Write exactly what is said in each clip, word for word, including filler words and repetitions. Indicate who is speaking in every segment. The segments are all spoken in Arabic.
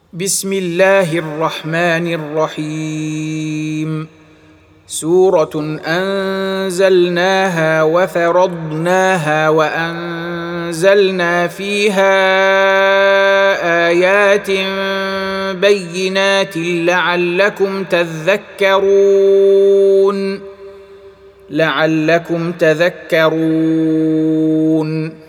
Speaker 1: بسم الله الرحمن الرحيم. سورة أنزلناها وفرضناها وأنزلنا فيها آيات بينات لعلكم تذكرون لعلكم تذكرون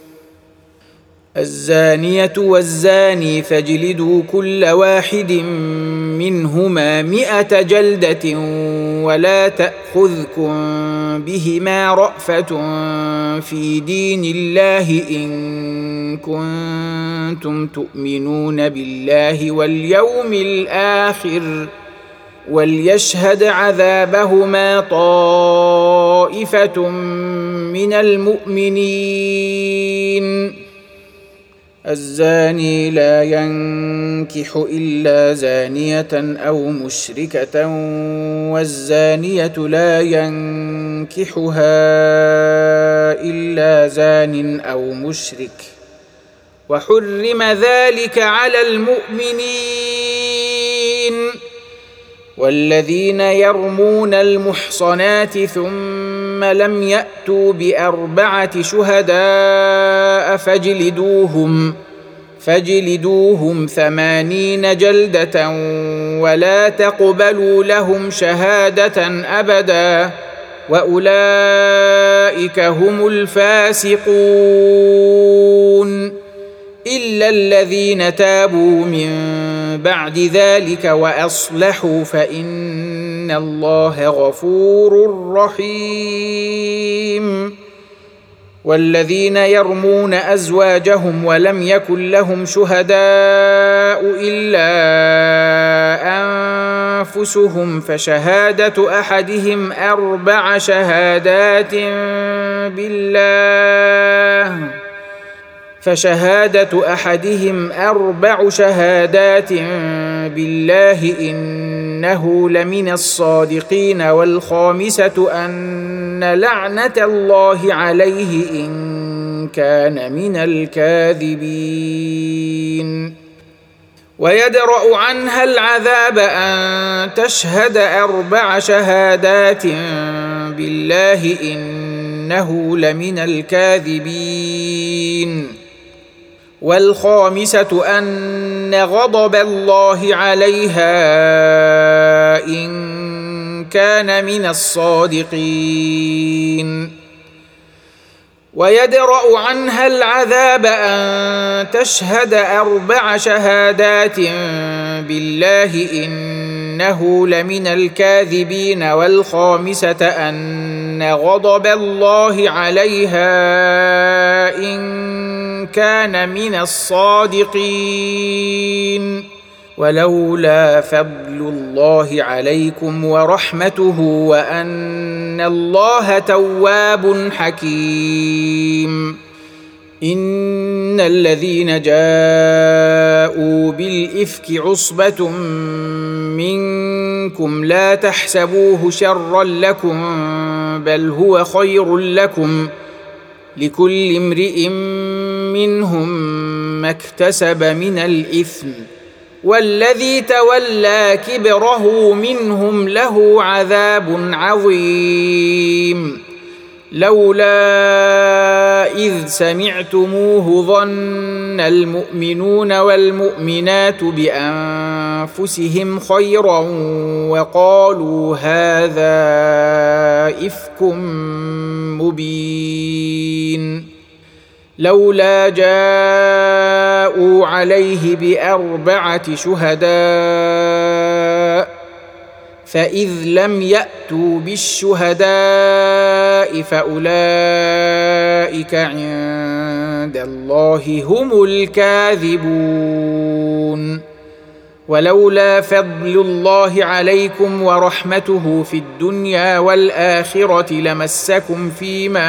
Speaker 1: الزانية والزاني فاجلدوا كل واحد منهما مئة جلدة ولا تأخذكم بهما رأفة في دين الله إن كنتم تؤمنون بالله واليوم الآخر وليشهد عذابهما طائفة من المؤمنين. الزاني لا ينكح إلا زانية أو مشركة والزانية لا ينكحها إلا زان أو مشرك وحرم ذلك على المؤمنين. والذين يرمون المحصنات ثم لم يأتوا بأربعة شهداء فاجلدوهم فاجلدوهم ثمانين جلدة ولا تقبلوا لهم شهادة أبدا وأولئك هم الفاسقون إلا الذين تابوا من بعد ذلك وأصلحوا فإن الله غفور رحيم. والذين يرمون أزواجهم ولم يكن لهم شهداء إلا أنفسهم فشهادة أحدهم أربع شهادات بالله فشهادة أحدهم أربع شهادات بالله إنه لمن الصادقين والخامسة أن لعنة الله عليه إن كان من الكاذبين. ويدرأ عنها العذاب أن تشهد أربع شهادات بالله إنه لمن الكاذبين. والخامسة أن غضب الله عليها إن كان من الصادقين. ويدرأ عنها العذاب أن تشهد أربع شهادات بالله إنه لمن الكاذبين. والخامسة أن غضب الله عليها إن كان من الصادقين. ولولا فضل الله عليكم ورحمته وأن الله تواب حكيم. إن الذين جاءوا بالإفك عصبة منكم لا تحسبوه شرا لكم بل هو خير لكم لكل امرئ منهم ما اكتسب من الإثم والذي تولى كبره منهم له عذاب عظيم. لولا إذ سمعتموه ظن المؤمنون والمؤمنات بأنفسهم خيرا وقالوا هذا إفك مبين. لولا جاءوا عليه بأربعة شهداء فإذ لم يأتوا بالشهداء فأولئك عند الله هم الكاذبون. ولولا فضل الله عليكم ورحمته في الدنيا والآخرة لمسكم فيما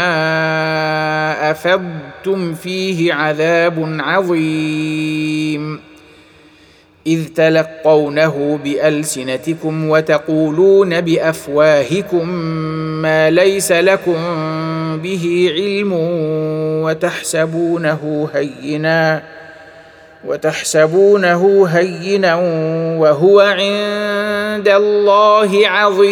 Speaker 1: أفضتم فيه عذاب عظيم إذ تلقونه بألسنتكم وتقولون بأفواهكم ما ليس لكم به علم وتحسبونه هينا وتحسبونه هينا وهو عند الله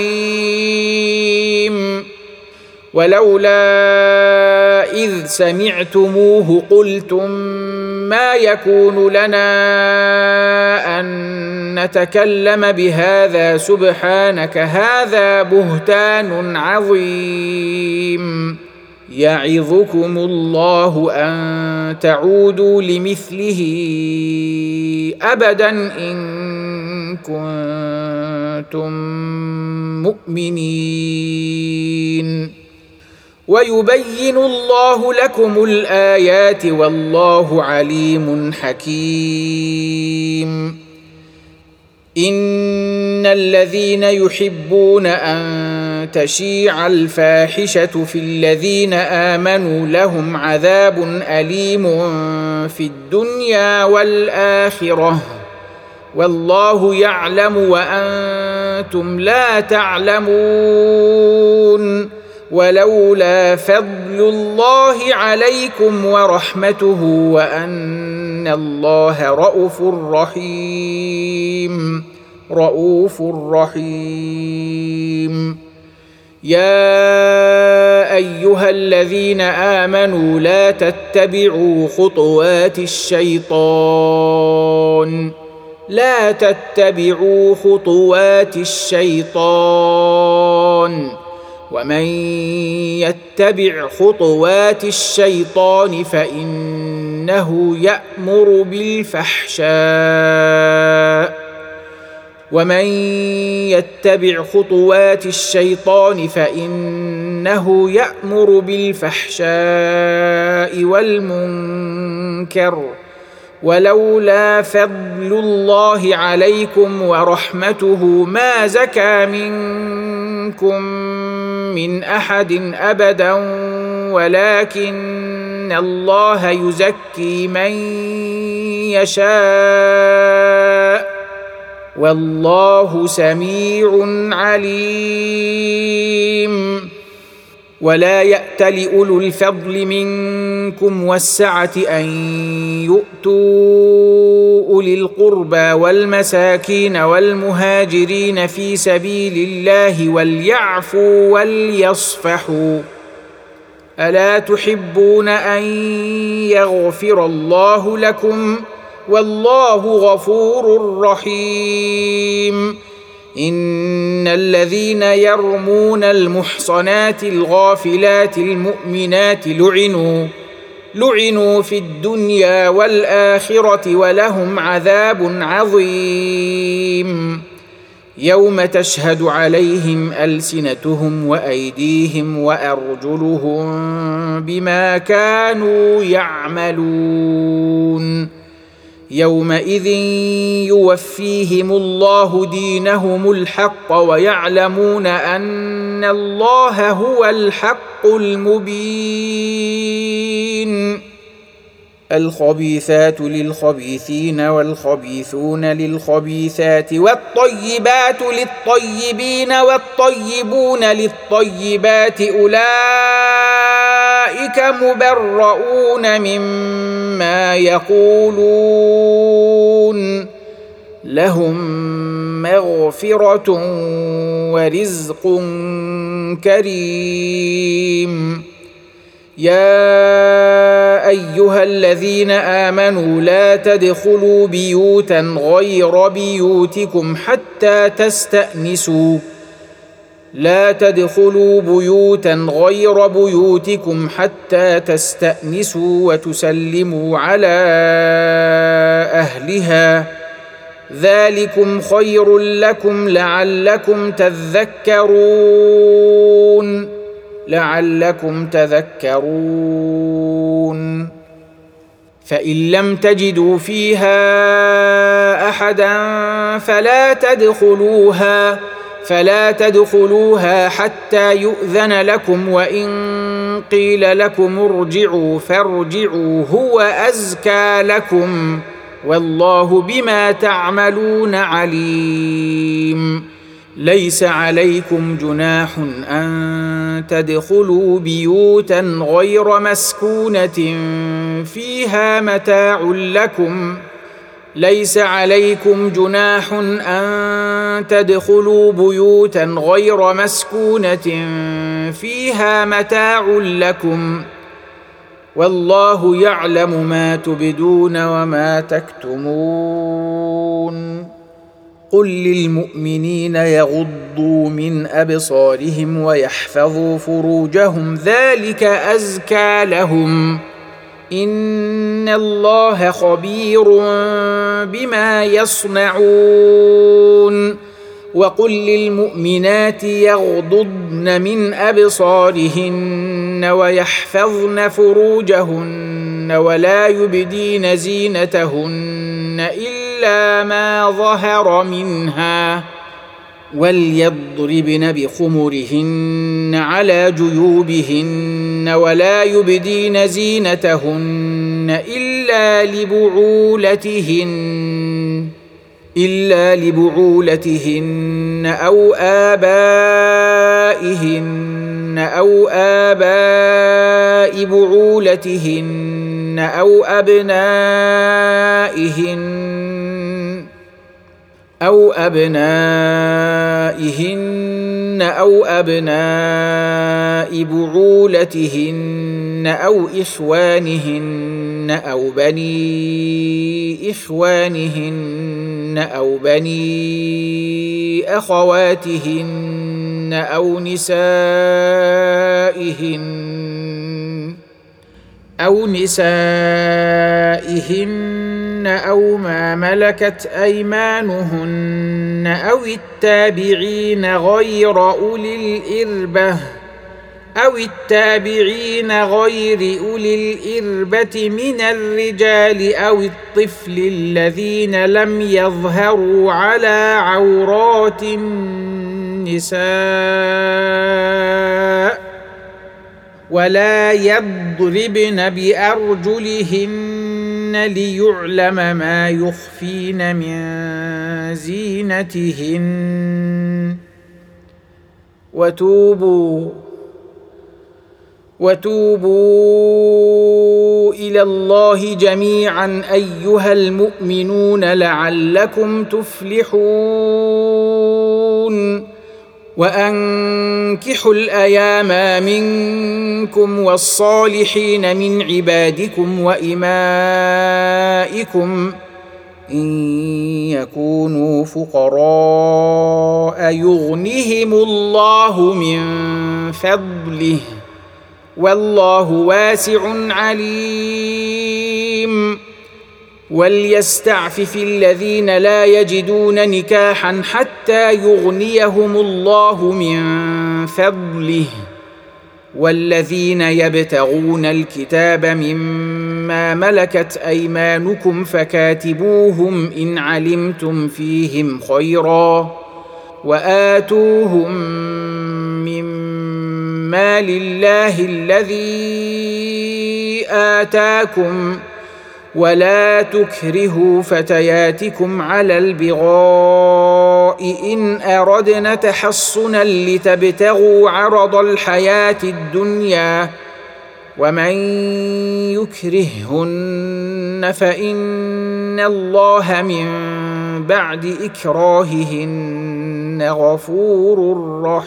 Speaker 1: عظيم. ولولا إذ سمعتموه قلتم ما يكون لنا أن نتكلم بهذا سبحانك هذا بهتان عظيم. يعظكم الله أن تعودوا لمثله أبدا إن كنتم مؤمنين. ويبين الله لكم الآيات والله عليم حكيم. إن الذين يحبون أن تشيع الفاحشة في الذين آمنوا لهم عذاب أليم في الدنيا والآخرة والله يعلم وأنتم لا تعلمون. ولولا فضل الله عليكم ورحمته وأن الله رؤوف رحيم رؤوف رحيم. يا أيها الذين آمنوا لا تتبعوا خطوات الشيطان لا تتبعوا خطوات الشيطان ومن يتبع خطوات الشيطان فإنه يأمر بالفحشاء ومن يتبع خطوات الشيطان فإنه يأمر بالفحشاء والمنكر ولولا فضل الله عليكم ورحمته ما زكى منكم من أحد أبدا ولكن الله يزكي من يشاء والله سميع عليم. ولا يأتل أولو الفضل منكم والسعة أن يؤتوا أولي القربى والمساكين والمهاجرين في سبيل الله وليعفوا وليصفحوا ألا تحبون أن يغفر الله لكم والله غفور رحيم. إن الذين يرمون المحصنات الغافلات المؤمنات لعنوا لعنوا في الدنيا والآخرة ولهم عذاب عظيم. يوم تشهد عليهم ألسنتهم وأيديهم وأرجلهم بما كانوا يعملون. يومئذ يوفيهم الله دينهم الحق ويعلمون أن الله هو الحق المبين. الخبيثات للخبيثين والخبيثون للخبيثات والطيبات للطيبين والطيبون للطيبات أولئك مبرؤون مما يقولون لهم مغفرة ورزق كريم. يا أيها الذين آمنوا لا تدخلوا بيوتا غير بيوتكم حتى تستأنسوا لا تدخلوا بيوتا غير بيوتكم حتى تستأنسوا وتسلموا على أهلها ذلكم خير لكم لعلكم تذكرون لعلكم تذكرون. فإن لم تجدوا فيها أحدا فلا تدخلوها فلا تدخلوها حتى يؤذن لكم وإن قيل لكم ارجعوا فارجعوا هو أزكى لكم والله بما تعملون عليم. ليس عليكم جناح أن تدخلوا بيوتا غير مسكونة فيها متاع لكم ليس عليكم جناح أن تدخلوا بيوتا غير مسكونة فيها متاع لكم والله يعلم ما تبدون وما تكتمون قل للمؤمنين يغضوا من أبصارهم ويحفظوا فروجهم ذلك أزكى لهم إن الله خبير بما يصنعون وقل للمؤمنات يغضضن من أبصارهن ويحفظن فروجهن ولا يبدين زينتهن إلا ما ظهر منها وليضربن بخمرهن على جيوبهن ولا يبدين زينتهن إلا لبعولتهن إلا لبعولتهن أو آبائهن أو آباء بعولتهن أو أبنائهن أو أبنائهن أو أبناء بعولتهن أو إخوانهن أو بني إخوانهن أو بني أخواتهن أو نسائهن أو نسائهن أو ما ملكت أيمانهن أو التابعين غير أولي الإربة أو التابعين غير أولي الإربة من الرجال أو الطفل الذين لم يظهروا على عورات النساء ولا يضربن بأرجلهن ليعلم ما يخفين من زينتهن وتوبوا وتوبوا إلى الله جميعا أيها المؤمنون لعلكم تفلحون وأنكحوا الأيام منكم والصالحين من عبادكم وإمائكم إن يكونوا فقراء يغنهم الله من فضله والله واسع عليم وليستعفف الذين لا يجدون نكاحا حتى يغنيهم الله من فضله والذين يبتغون الكتاب مما ملكت أيمانكم فكاتبوهم إن علمتم فيهم خيرا وآتوهم مما لله الذي آتاكم ولا تكرهوا فتياتكم على البغاء إن أردنا تحصنا لتبتغوا عرض الحياة الدنيا ومن يكرههن فإن الله من بعد إكراههن غفور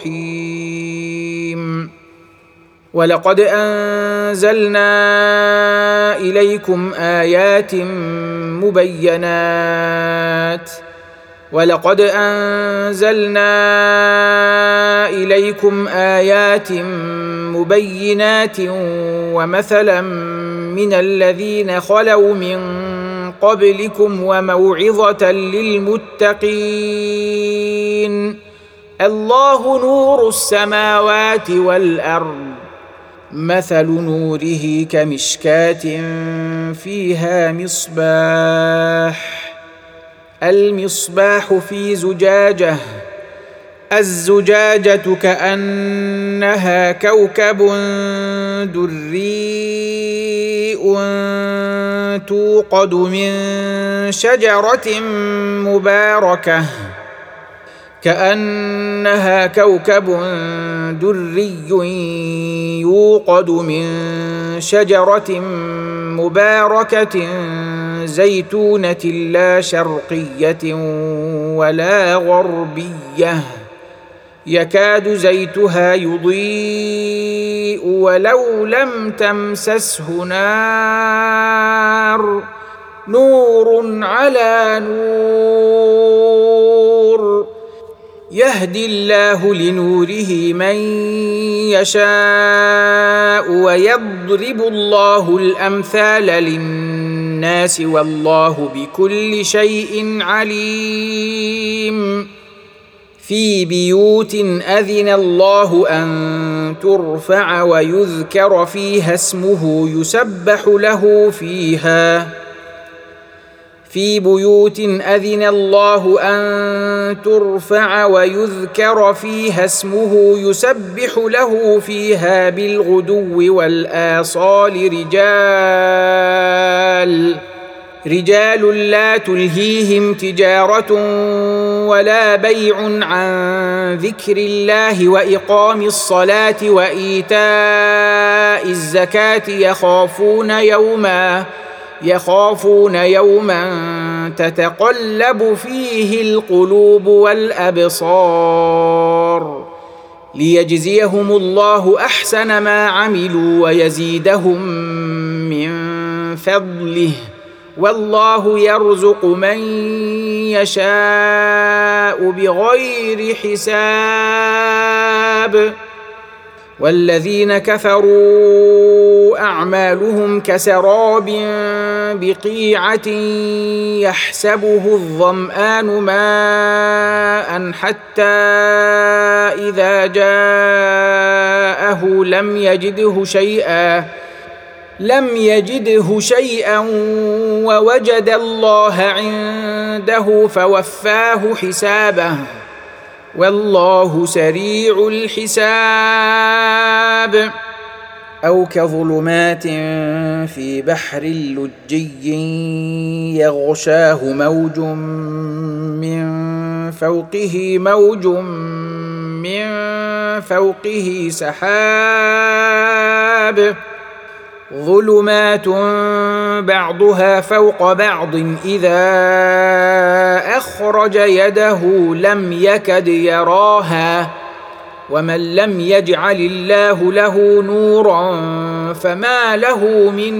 Speaker 1: رحيم ولقد أنزلنا إليكم آيات مبينات ولقد أنزلنا إليكم آيات مبينات ومثلا من الذين خلوا من قبلكم وموعظة للمتقين الله نور السماوات والأرض مثل نوره كمشكاة فيها مصباح المصباح في زجاجة الزجاجة كأنها كوكب دري توقد من شجرة مباركة كأنها كوكب دري يوقد من شجرة مباركة زيتونة لا شرقية ولا غربية يكاد زيتها يضيء ولو لم تمسسه نار نور على نور يهدي الله لنوره من يشاء ويضرب الله الأمثال للناس والله بكل شيء عليم في بيوت أذن الله أن ترفع ويذكر فيها اسمه يسبح له فيها في بيوت أذن الله أن ترفع ويذكر فيها اسمه يسبح له فيها بالغدو والآصال رجال رجال لا تلهيهم تجارة ولا بيع عن ذكر الله وإقام الصلاة وإيتاء الزكاة يخافون يوما يخافون يوما تتقلب فيه القلوب والأبصار ليجزيهم الله أحسن ما عملوا ويزيدهم من فضله والله يرزق من يشاء بغير حساب والذين كفروا أعمالهم كسراب بقيعة يحسبه الظمآن ماء حتى إذا جاءه لم يجده شيئا لم يجده شيئا ووجد الله عنده فوفاه حسابه والله سريع الحساب أو كظلمات في بحر لجي يغشاه موج من فوقه موج من فوقه سحاب ظلمات بعضها فوق بعض إذا أخرج يده لم يكد يراها ومن لم يجعل الله له نورا فما له من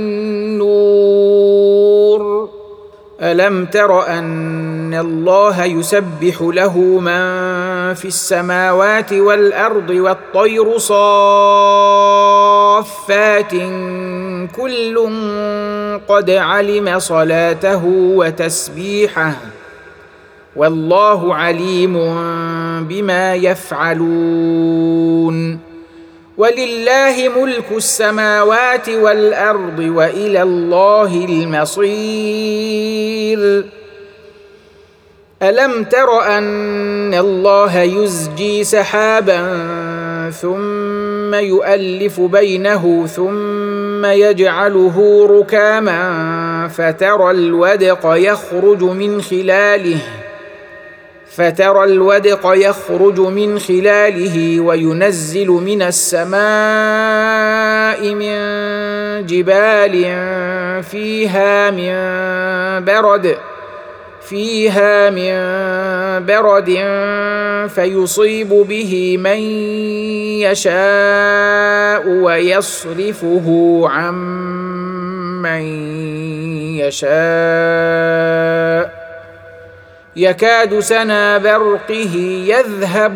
Speaker 1: نور ألم تر أن الله يسبح له من في السماوات والأرض والطير صافات كل قد علم صلاته وتسبيحه والله عليم بما يفعلون ولله ملك السماوات والأرض وإلى الله المصير ألم تر أن الله يزجي سحابا ثم يؤلف بينه ثم يجعله ركاما فترى الودق يخرج من خلاله فترى الودق يخرج من خلاله وينزل من السماء من جبال فيها من برد فيها من برد فيصيب به من يشاء ويصرفه عن من يشاء يكاد سنا برقه يذهب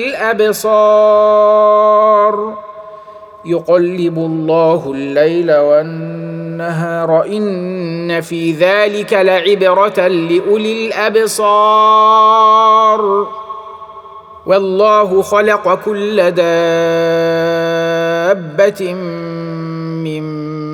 Speaker 1: بالأبصار يقلب الله الليل والنهار إن في ذلك لعبرة لأولي الأبصار والله خلق كل دابة من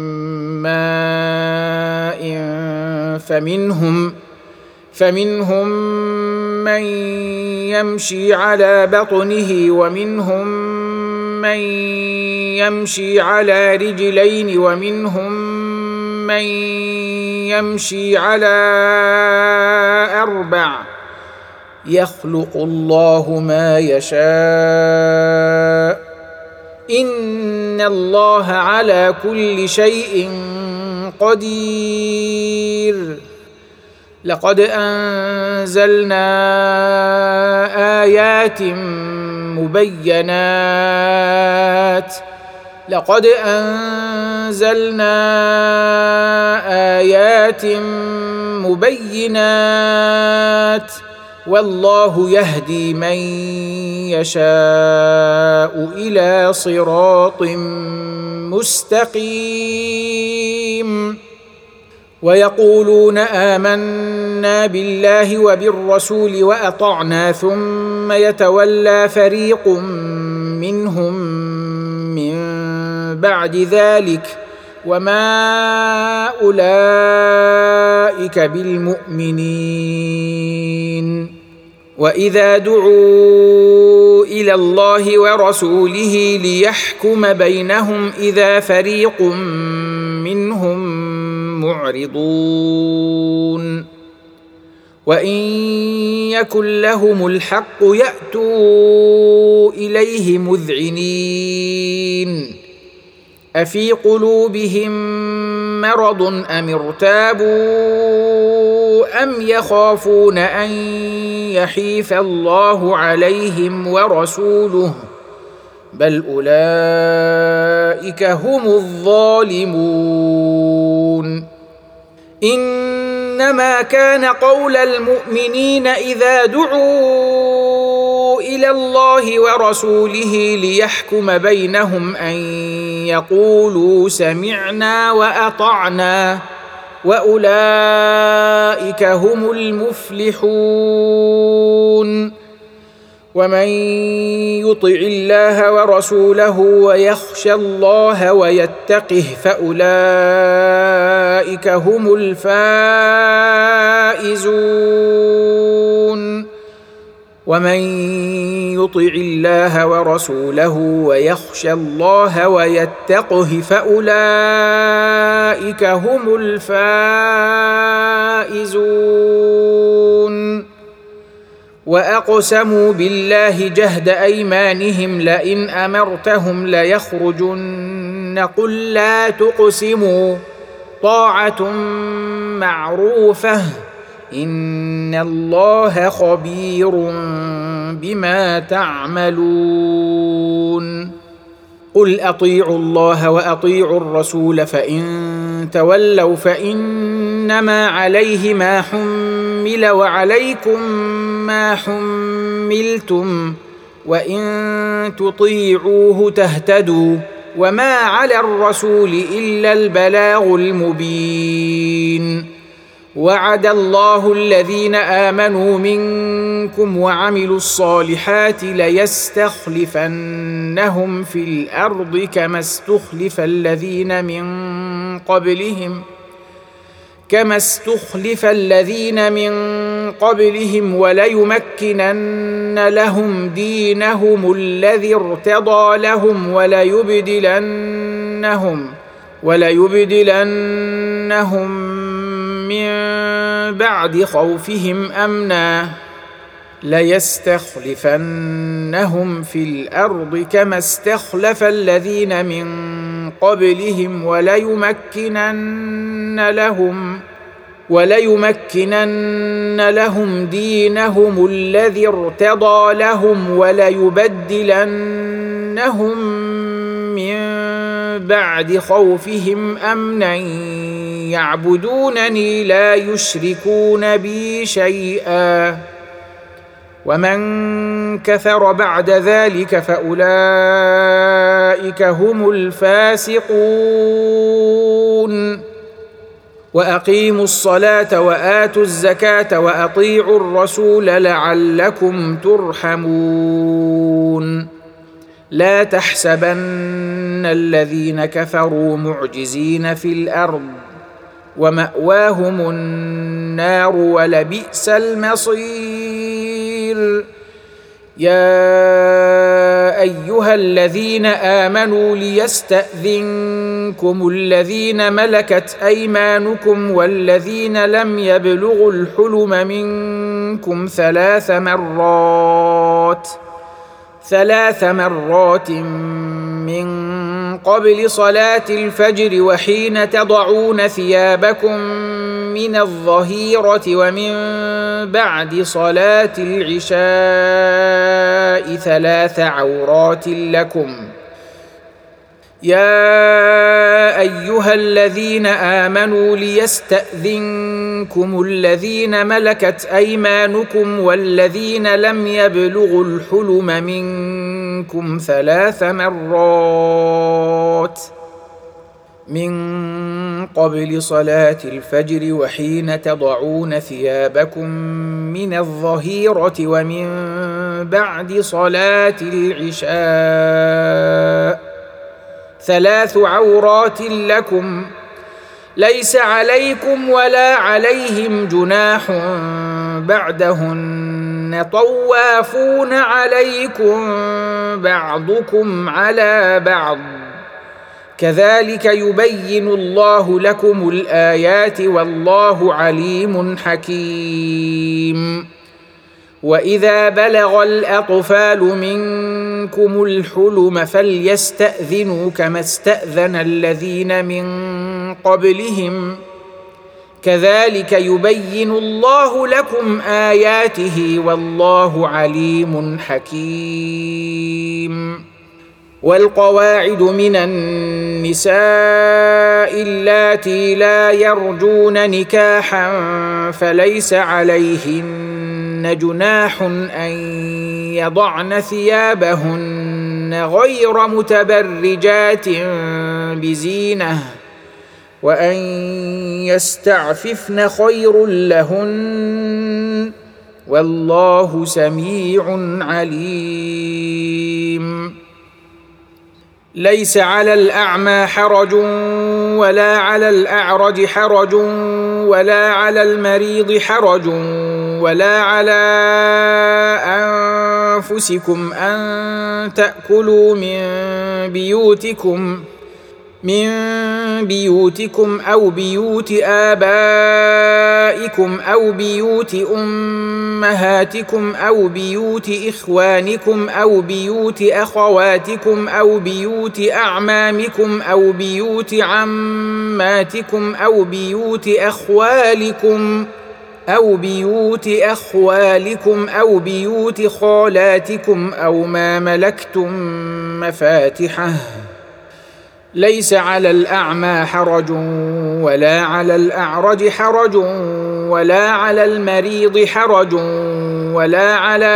Speaker 1: ماء فمنهم فمنهم من يمشي على بطنه ومنهم من يمشي على رجلين ومنهم من يمشي على أربع يخلق الله ما يشاء إن الله على كل شيء قدير. لقد أنزلنا آيات مبينات لقد أنزلنا آيات مبينات والله يهدي من يشاء إلى صراط مستقيم. ويقولون آمنا بالله وبالرسول وأطعنا ثم يتولى فريق منهم من بعد ذلك وما أولئك بالمؤمنين. وإذا دعوا إلى الله ورسوله ليحكم بينهم إذا فريق منهم معرضون. وإن يكن لهم الحق يأتوا إليه مذعنين. أفي قلوبهم مرض أم ارتابوا أم يخافون أن يحيف الله عليهم ورسوله بل أولئك هم الظالمون. إنما كان قول المؤمنين إذا دعوا إلى الله ورسوله ليحكم بينهم أن يقولوا سمعنا وأطعنا وأولئك هم المفلحون. ومن يطع الله ورسوله ويخشى الله ويتقه فأولئك هم الفائزون. ومن يطع الله ورسوله ويخشى الله ويتقه فأولئك هم الفائزون. وأقسموا بالله جهد أيمانهم لئن أمرتهم ليخرجن قل لا تقسموا طاعة معروفة إن الله خبير بما تعملون. قل أطيعوا الله وأطيعوا الرسول فإن تولوا فإنما عليه ما حمل وعليكم ما حملتم وإن تطيعوه تهتدوا وما على الرسول إلا البلاغ المبين. وعد الله الذين آمنوا منكم وعملوا الصالحات ليستخلفنهم في الأرض كما استخلف الذين من قبلهم كما استخلف الذين من قبلهم وليمكنن لهم دينهم الذي ارتضى لهم وليبدلنهم وليبدلنهم من بعد خوفهم أمنا ليستخلفنهم في الأرض كما استخلف الذين من قبلهم وليمكنن لهم وليمكنن لهم دينهم الذي ارتضى لهم وليبدلنهم من بعد خوفهم أمنا يعبدونني لا يشركون بي شيئا ومن كفر بعد ذلك فأولئك هم الفاسقون. وأقيموا الصلاة وآتوا الزكاة وأطيعوا الرسول لعلكم ترحمون. لا تحسبن الذين كفروا معجزين في الأرض ومأواهم النار ولبئس المصير. يا أيها الذين آمنوا ليستأذنكم الذين ملكت أيمانكم والذين لم يبلغوا الحلم منكم ثلاث مرات ثلاث مرات من قبل صلاة الفجر وحين تضعون ثيابكم من الظهيرة ومن بعد صلاة العشاء ثلاث عورات لكم. يا أيها الذين آمنوا ليستأذنكم الذين ملكت أيمانكم والذين لم يبلغوا الحلم منكم ثلاث مرات من قبل صلاة الفجر وحين تضعون ثيابكم من الظهيرة ومن بعد صلاة العشاء ثلاث عورات لكم ليس عليكم ولا عليهم جناح بعدهن طوافون عليكم بعضكم على بعض كذلك يبين الله لكم الآيات والله عليم حكيم. وإذا بلغ الأطفال منكم الحلم فليستأذنوا كما استأذن الذين من قبلهم كذلك يبين الله لكم آياته والله عليم حكيم. والقواعد من النساء اللاتي لا يرجون نكاحا فليس عليهن جناح أن يضعن ثيابهن غير متبرجات بزينة وأن يستعففن خير لهن والله سميع عليم. ليس على الأعمى حرج ولا على الأعرج حرج ولا على المريض حرج ولا على أنفسكم أن تأكلوا من بيوتكم من بيوتكم أو بيوت آبائكم أو بيوت أمهاتكم أو بيوت إخوانكم أو بيوت أخواتكم أو بيوت أعمامكم أو بيوت عماتكم أو بيوت أخوالكم أو بيوت أخوالكم أو بيوت خالاتكم أو ما ملكتم مفاتحه. ليس على الأعمى حرج ولا على الأعرج حرج ولا على المريض حرج ولا على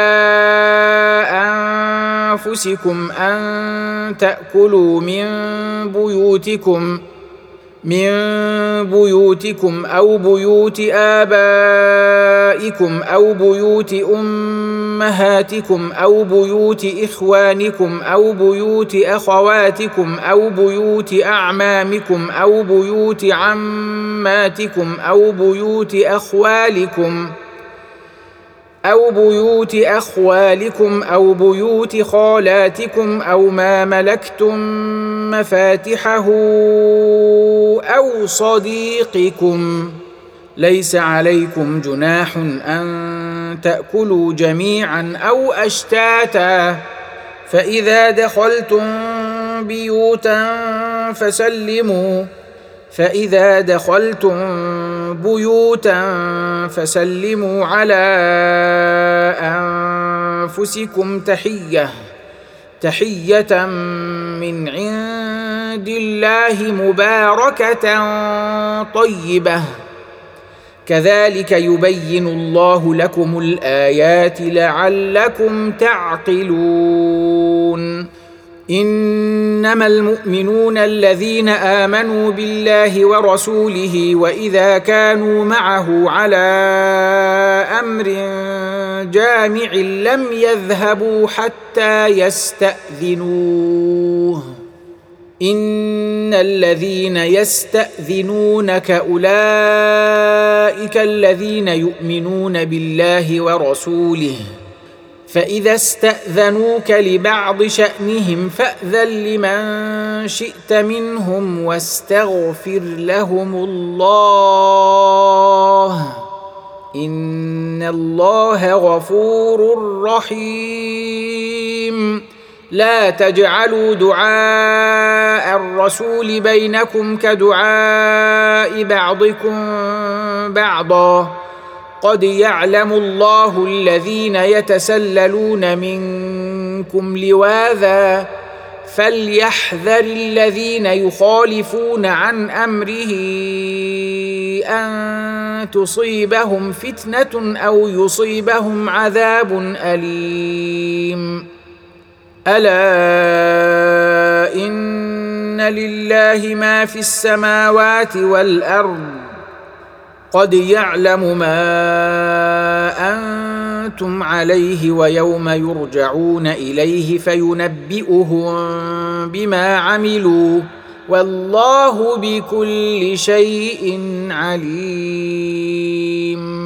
Speaker 1: أنفسكم أن تأكلوا من بيوتكم من بيوتكم أو بيوت آبائكم أو بيوت أمهاتكم أو بيوت إخوانكم أو بيوت أخواتكم أو بيوت أعمامكم أو بيوت عماتكم أو بيوت أخوالكم أو بيوت أخوالكم أو بيوت خالاتكم أو ما ملكتم مفاتحه أو صديقكم. ليس عليكم جناح أن تأكلوا جميعا أو أشتاتا فإذا دخلتم بيوتا فسلموا فإذا دخلتم بيوتا فسلموا على أنفسكم تحية تحية من عند الله مباركة طيبة كذلك يبين الله لكم الآيات لعلكم تعقلون. إنما المؤمنون الذين آمنوا بالله ورسوله وإذا كانوا معه على أمر جامع لم يذهبوا حتى يستأذنوه. إن الذين يستأذنونك أولئك الذين يؤمنون بالله ورسوله فإذا استأذنوك لبعض شأنهم فأذن لمن شئت منهم واستغفر لهم الله إن الله غفور رحيم. لا تجعلوا دعاء الرسول بينكم كدعاء بعضكم بعضا قد يعلم الله الذين يتسللون منكم لواذا فليحذر الذين يخالفون عن امره ان تصيبهم فتنه او يصيبهم عذاب اليم. الا ان لله ما في السماوات والارض قد يعلم ما انتم عليه ويوم يرجعون اليه فينبئهم بما عملوا والله بكل شيء عليم.